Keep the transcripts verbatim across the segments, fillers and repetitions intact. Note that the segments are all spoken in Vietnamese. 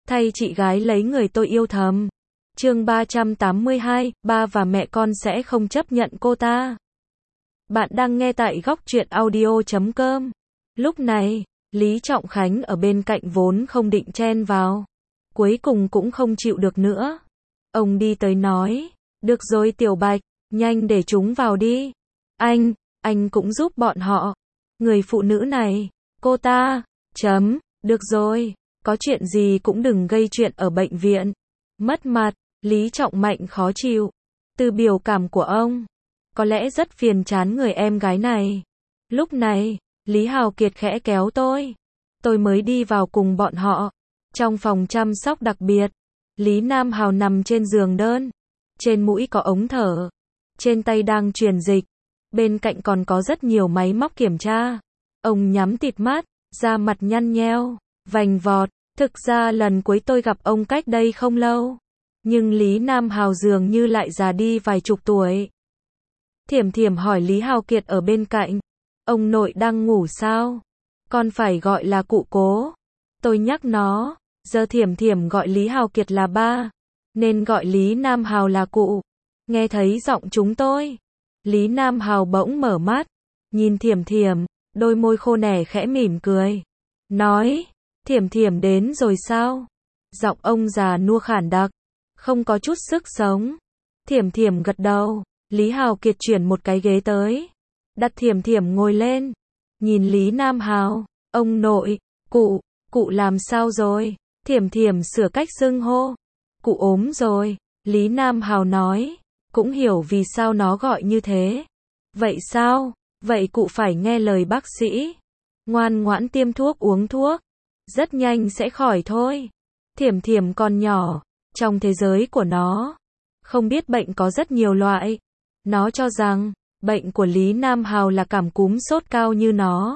thay chị gái lấy người tôi yêu thầm. Chương ba trăm tám mươi hai, ba và mẹ con sẽ không chấp nhận cô ta. Bạn đang nghe tại góc truyện audio chấm com. Lúc này, Lý Trọng Khánh ở bên cạnh vốn không định chen vào. Cuối cùng cũng không chịu được nữa. Ông đi tới nói, được rồi Tiểu Bạch, nhanh để chúng vào đi. Anh, anh cũng giúp bọn họ. Người phụ nữ này, cô ta, chấm, được rồi, có chuyện gì cũng đừng gây chuyện ở bệnh viện. Mất mặt, Lý Trọng Mạnh khó chịu. Từ biểu cảm của ông, có lẽ rất phiền chán người em gái này. Lúc này, Lý Hào Kiệt khẽ kéo tôi. Tôi mới đi vào cùng bọn họ. Trong phòng chăm sóc đặc biệt, Lý Nam Hào nằm trên giường đơn. Trên mũi có ống thở. Trên tay đang truyền dịch. Bên cạnh còn có rất nhiều máy móc kiểm tra. Ông nhắm tịt mắt, da mặt nhăn nheo, vành vọt. Thực ra lần cuối tôi gặp ông cách đây không lâu. Nhưng Lý Nam Hào dường như lại già đi vài chục tuổi. Thiểm Thiểm hỏi Lý Hào Kiệt ở bên cạnh. Ông nội đang ngủ sao? Con phải gọi là cụ Cố. Tôi nhắc nó. Giờ Thiểm Thiểm gọi Lý Hào Kiệt là ba. Nên gọi Lý Nam Hào là cụ. Nghe thấy giọng chúng tôi. Lý Nam Hào bỗng mở mắt. Nhìn Thiểm Thiểm. Đôi môi khô nẻ khẽ mỉm cười. Nói. Thiểm Thiểm đến rồi sao? Giọng ông già nua khản đặc. Không có chút sức sống. Thiểm Thiểm gật đầu. Lý Hào Kiệt chuyển một cái ghế tới. Đặt Thiểm Thiểm ngồi lên. Nhìn Lý Nam Hào. Ông nội. Cụ. Cụ làm sao rồi? Thiểm Thiểm sửa cách xưng hô. Cụ ốm rồi. Lý Nam Hào nói. Cũng hiểu vì sao nó gọi như thế. Vậy sao? Vậy cụ phải nghe lời bác sĩ. Ngoan ngoãn tiêm thuốc uống thuốc. Rất nhanh sẽ khỏi thôi. Thiểm Thiểm còn nhỏ. Trong thế giới của nó, không biết bệnh có rất nhiều loại. Nó cho rằng, bệnh của Lý Nam Hào là cảm cúm sốt cao như nó.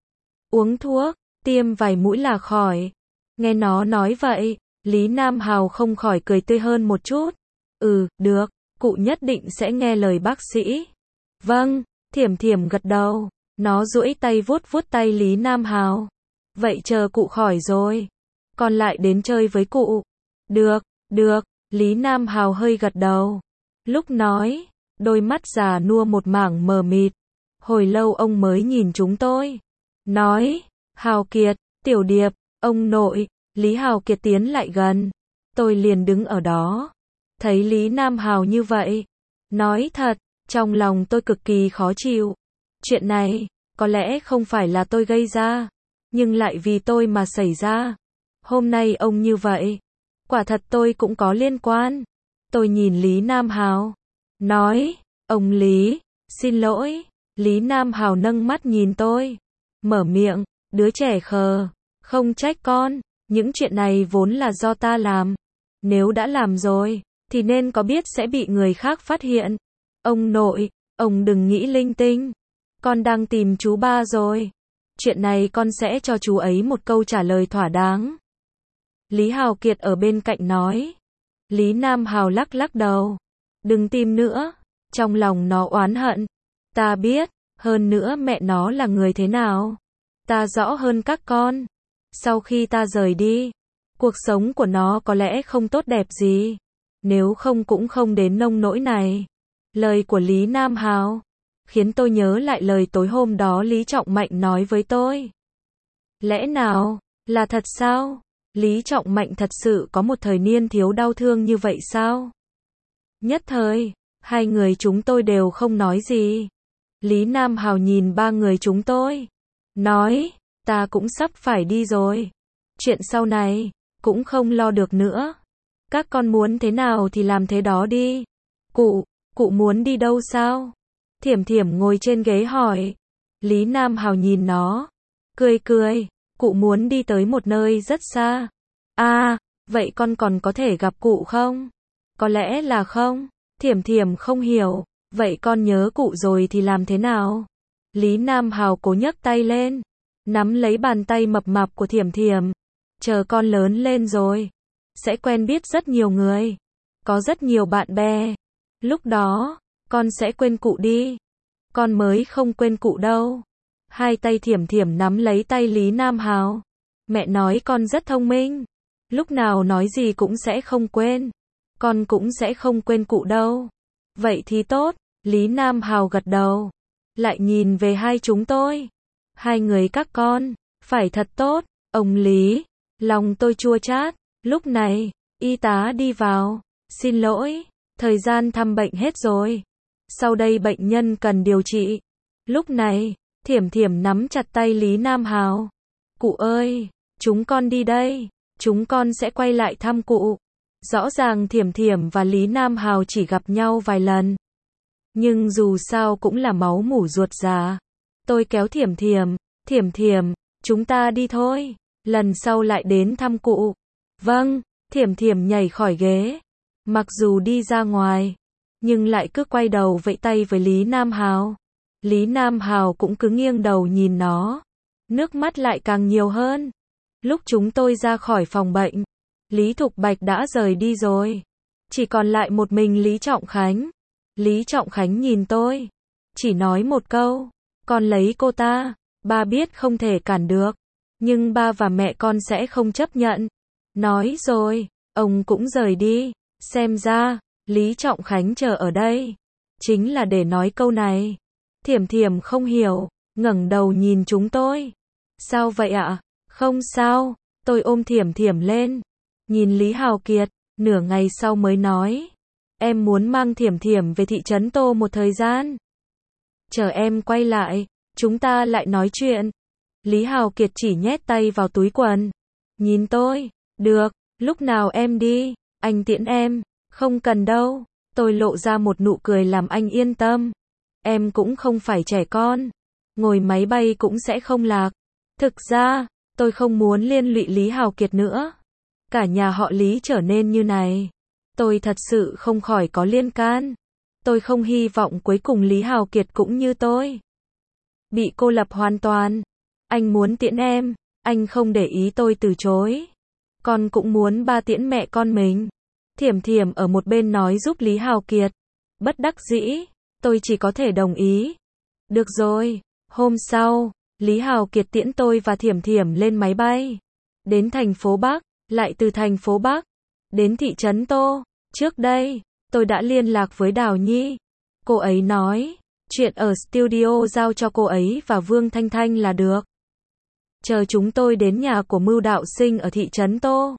Uống thuốc, tiêm vài mũi là khỏi. Nghe nó nói vậy, Lý Nam Hào không khỏi cười tươi hơn một chút. Ừ, được, cụ nhất định sẽ nghe lời bác sĩ. Vâng, Thiểm Thiểm gật đầu. Nó duỗi tay vuốt vuốt tay Lý Nam Hào. Vậy chờ cụ khỏi rồi, con lại đến chơi với cụ. Được, được, Lý Nam Hào hơi gật đầu. Lúc nói, đôi mắt già nua một mảng mờ mịt. Hồi lâu ông mới nhìn chúng tôi. Nói, Hào Kiệt, Tiểu Điệp, ông nội. Lý Hào Kiệt tiến lại gần. Tôi liền đứng ở đó. Thấy Lý Nam Hào như vậy. Nói thật, trong lòng tôi cực kỳ khó chịu. Chuyện này, có lẽ không phải là tôi gây ra. Nhưng lại vì tôi mà xảy ra. Hôm nay ông như vậy. Quả thật tôi cũng có liên quan. Tôi nhìn Lý Nam Hào. Nói, ông Lý, xin lỗi. Lý Nam Hào nâng mắt nhìn tôi. Mở miệng, đứa trẻ khờ. Không trách con, những chuyện này vốn là do ta làm. Nếu đã làm rồi, thì nên có biết sẽ bị người khác phát hiện. Ông nội, ông đừng nghĩ linh tinh. Con đang tìm chú ba rồi. Chuyện này con sẽ cho chú ấy một câu trả lời thỏa đáng. Lý Hào Kiệt ở bên cạnh nói. Lý Nam Hào lắc lắc đầu. Đừng tìm nữa. Trong lòng nó oán hận. Ta biết, hơn nữa mẹ nó là người thế nào. Ta rõ hơn các con. Sau khi ta rời đi, cuộc sống của nó có lẽ không tốt đẹp gì. Nếu không cũng không đến nông nỗi này. Lời của Lý Nam Hào khiến tôi nhớ lại lời tối hôm đó Lý Trọng Mạnh nói với tôi. Lẽ nào, là thật sao? Lý Trọng Mạnh thật sự có một thời niên thiếu đau thương như vậy sao? Nhất thời, hai người chúng tôi đều không nói gì. Lý Nam Hào nhìn ba người chúng tôi. Nói, ta cũng sắp phải đi rồi. Chuyện sau này, cũng không lo được nữa. Các con muốn thế nào thì làm thế đó đi. Cụ, cụ muốn đi đâu sao? Thiểm Thiểm ngồi trên ghế hỏi. Lý Nam Hào nhìn nó. Cười cười. Cụ muốn đi tới một nơi rất xa. À, vậy con còn có thể gặp cụ không? Có lẽ là không. Thiểm Thiểm không hiểu. Vậy con nhớ cụ rồi thì làm thế nào? Lý Nam Hào cố nhấc tay lên. Nắm lấy bàn tay mập mạp của Thiểm Thiểm. Chờ con lớn lên rồi. Sẽ quen biết rất nhiều người. Có rất nhiều bạn bè. Lúc đó, con sẽ quên cụ đi. Con mới không quên cụ đâu. Hai tay Thiểm Thiểm nắm lấy tay Lý Nam Hào. Mẹ nói con rất thông minh. Lúc nào nói gì cũng sẽ không quên. Con cũng sẽ không quên cụ đâu. Vậy thì tốt, Lý Nam Hào gật đầu. Lại nhìn về hai chúng tôi. Hai người các con, phải thật tốt, ông Lý. Lòng tôi chua chát. Lúc này, y tá đi vào. Xin lỗi, thời gian thăm bệnh hết rồi. Sau đây bệnh nhân cần điều trị. Lúc này, Thiểm Thiểm nắm chặt tay Lý Nam Hào. Cụ ơi, chúng con đi đây. Chúng con sẽ quay lại thăm cụ. Rõ ràng Thiểm Thiểm và Lý Nam Hào chỉ gặp nhau vài lần. Nhưng dù sao cũng là máu mủ ruột già. Tôi kéo Thiểm Thiểm. Thiểm Thiểm, chúng ta đi thôi. Lần sau lại đến thăm cụ. Vâng, Thiểm Thiểm nhảy khỏi ghế. Mặc dù đi ra ngoài, nhưng lại cứ quay đầu vẫy tay với Lý Nam Hào. Lý Nam Hào cũng cứ nghiêng đầu nhìn nó. Nước mắt lại càng nhiều hơn. Lúc chúng tôi ra khỏi phòng bệnh, Lý Thục Bạch đã rời đi rồi. Chỉ còn lại một mình Lý Trọng Khánh. Lý Trọng Khánh nhìn tôi. Chỉ nói một câu. Con lấy cô ta. Ba biết không thể cản được. Nhưng ba và mẹ con sẽ không chấp nhận. Nói rồi, ông cũng rời đi. Xem ra, Lý Trọng Khánh chờ ở đây. Chính là để nói câu này. Thiểm Thiểm không hiểu. Ngẩng đầu nhìn chúng tôi. Sao vậy ạ? À? Không sao. Tôi ôm Thiểm Thiểm lên. Nhìn Lý Hào Kiệt. Nửa ngày sau mới nói. Em muốn mang Thiểm Thiểm về thị trấn Tô một thời gian. Chờ em quay lại, chúng ta lại nói chuyện. Lý Hào Kiệt chỉ nhét tay vào túi quần. Nhìn tôi. Được, lúc nào em đi, anh tiễn em. Không cần đâu. Tôi lộ ra một nụ cười làm anh yên tâm. Em cũng không phải trẻ con. Ngồi máy bay cũng sẽ không lạc. Thực ra, tôi không muốn liên lụy Lý Hào Kiệt nữa. Cả nhà họ Lý trở nên như này. Tôi thật sự không khỏi có liên can. Tôi không hy vọng cuối cùng Lý Hào Kiệt cũng như tôi. Bị cô lập hoàn toàn. Anh muốn tiễn em. Anh không để ý tôi từ chối. Con cũng muốn ba tiễn mẹ con mình. Thiểm Thiểm ở một bên nói giúp Lý Hào Kiệt. Bất đắc dĩ. Tôi chỉ có thể đồng ý. Được rồi. Hôm sau, Lý Hào Kiệt tiễn tôi và Thiểm Thiểm lên máy bay. Đến thành phố Bắc. Lại từ thành phố Bắc. Đến thị trấn Tô. Trước đây, tôi đã liên lạc với Đào Nhi. Cô ấy nói, chuyện ở studio giao cho cô ấy và Vương Thanh Thanh là được. Chờ chúng tôi đến nhà của Mưu Đạo Sinh ở thị trấn Tô.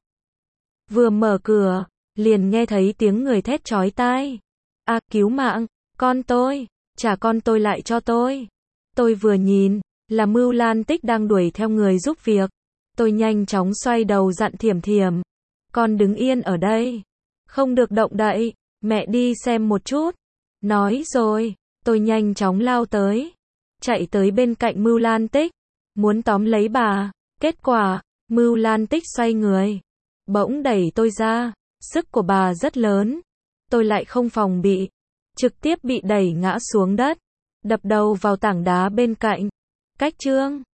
Vừa mở cửa, liền nghe thấy tiếng người thét chói tai. À, cứu mạng, con tôi, trả con tôi lại cho tôi. Tôi vừa nhìn, là Mưu Lan Tích đang đuổi theo người giúp việc. Tôi nhanh chóng xoay đầu dặn Thiểm Thiểm. Con đứng yên ở đây. Không được động đậy, mẹ đi xem một chút. Nói rồi, tôi nhanh chóng lao tới. Chạy tới bên cạnh Mưu Lan Tích. Muốn tóm lấy bà. Kết quả, Mưu Lan Tích xoay người. Bỗng đẩy tôi ra. Sức của bà rất lớn. Tôi lại không phòng bị. Trực tiếp bị đẩy ngã xuống đất. Đập đầu vào tảng đá bên cạnh. Cách chương